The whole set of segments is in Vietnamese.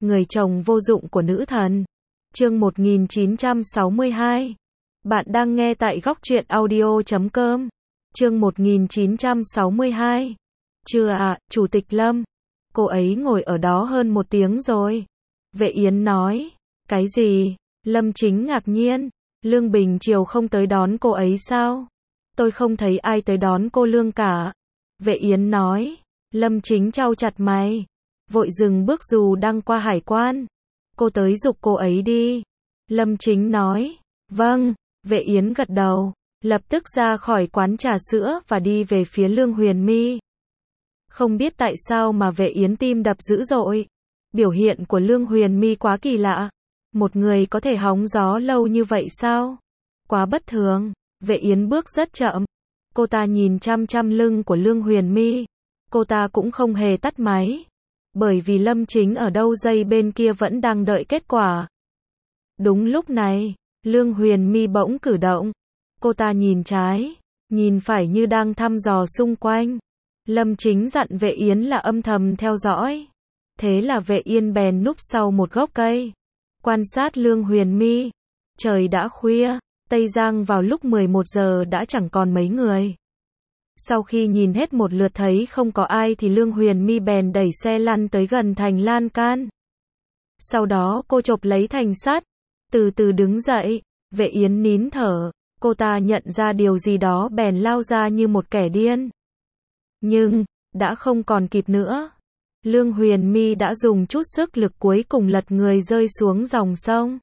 Người chồng vô dụng của nữ thần. Chương 1962. Bạn đang nghe tại góc truyện audio.com. Chương 1962. Chưa ạ, Chủ tịch Lâm. Cô ấy ngồi ở đó hơn 1 tiếng rồi. Vệ Yến nói. Cái gì? Lâm Chính ngạc nhiên. Lương Bình chiều không tới đón cô ấy sao? Tôi không thấy ai tới đón cô Lương cả. Vệ Yến nói. Lâm Chính chau chặt mày. Vội dừng bước dù đang qua hải quan. Cô tới giục cô ấy đi. Lâm Chính nói. Vâng. Vệ Yến gật đầu. Lập tức ra khỏi quán trà sữa và đi về phía Lương Huyền My. Không biết tại sao mà Vệ Yến tim đập dữ dội. Biểu hiện của Lương Huyền My quá kỳ lạ. Một người có thể hóng gió lâu như vậy sao? Quá bất thường. Vệ Yến bước rất chậm. Cô ta nhìn chăm chăm lưng của Lương Huyền My. Cô ta cũng không hề tắt máy. Bởi vì Lâm Chính ở đâu dây bên kia vẫn đang đợi kết quả. Đúng lúc này, Lương Huyền My bỗng cử động. Cô ta nhìn trái, nhìn phải như đang thăm dò xung quanh. Lâm Chính dặn Vệ Yến là âm thầm theo dõi. Thế là Vệ Yến bèn núp sau một gốc cây. Quan sát Lương Huyền My. Trời đã khuya, Tây Giang vào lúc 11 giờ đã chẳng còn mấy người. Sau khi nhìn hết một lượt thấy không có ai thì Lương Huyền My bèn đẩy xe lăn tới gần thành lan can. Sau đó cô chộp lấy thành sắt, từ từ đứng dậy. Vệ Yến nín thở, cô ta nhận ra điều gì đó bèn lao ra như một kẻ điên. Nhưng, đã không còn kịp nữa. Lương Huyền My đã dùng chút sức lực cuối cùng lật người rơi xuống dòng sông.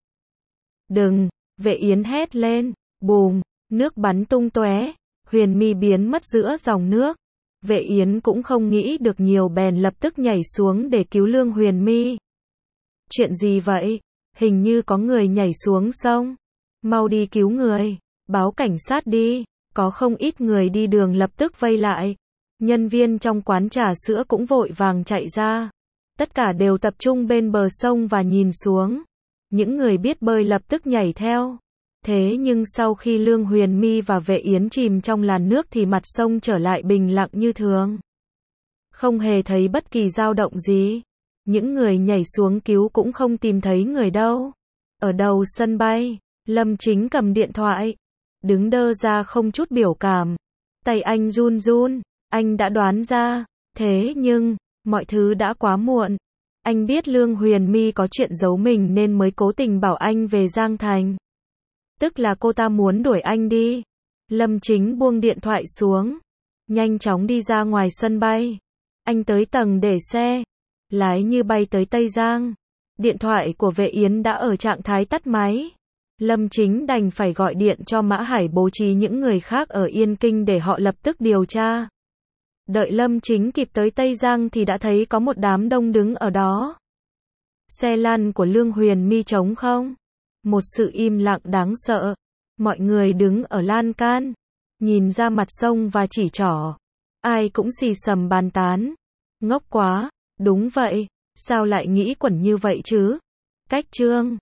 Đừng, Vệ Yến hét lên, bùm, nước bắn tung tóe. Huyền My biến mất giữa dòng nước. Vệ Yến cũng không nghĩ được nhiều bèn lập tức nhảy xuống để cứu Lương Huyền My. Chuyện gì vậy? Hình như có người nhảy xuống sông. Mau đi cứu người. Báo cảnh sát đi. Có không ít người đi đường lập tức vây lại. Nhân viên trong quán trà sữa cũng vội vàng chạy ra. Tất cả đều tập trung bên bờ sông và nhìn xuống. Những người biết bơi lập tức nhảy theo. Thế nhưng sau khi Lương Huyền My và Vệ Yến chìm trong làn nước thì mặt sông trở lại bình lặng như thường. Không hề thấy bất kỳ dao động gì. Những người nhảy xuống cứu cũng không tìm thấy người đâu. Ở đầu sân bay, Lâm Chính cầm điện thoại. Đứng đơ ra không chút biểu cảm. Tay anh run run, anh đã đoán ra. Thế nhưng, mọi thứ đã quá muộn. Anh biết Lương Huyền My có chuyện giấu mình nên mới cố tình bảo anh về Giang Thành. Tức là cô ta muốn đuổi anh đi. Lâm Chính buông điện thoại xuống. Nhanh chóng đi ra ngoài sân bay. Anh tới tầng để xe. Lái như bay tới Tây Giang. Điện thoại của Vệ Yến đã ở trạng thái tắt máy. Lâm Chính đành phải gọi điện cho Mã Hải bố trí những người khác ở Yên Kinh để họ lập tức điều tra. Đợi Lâm Chính kịp tới Tây Giang thì đã thấy có một đám đông đứng ở đó. Xe lăn của Lương Huyền My trống không. Một sự im lặng đáng sợ. Mọi người đứng ở lan can, nhìn ra mặt sông và chỉ trỏ. Ai cũng xì xầm bàn tán. Ngốc quá, đúng vậy, sao lại nghĩ quẩn như vậy chứ? Cách Trương,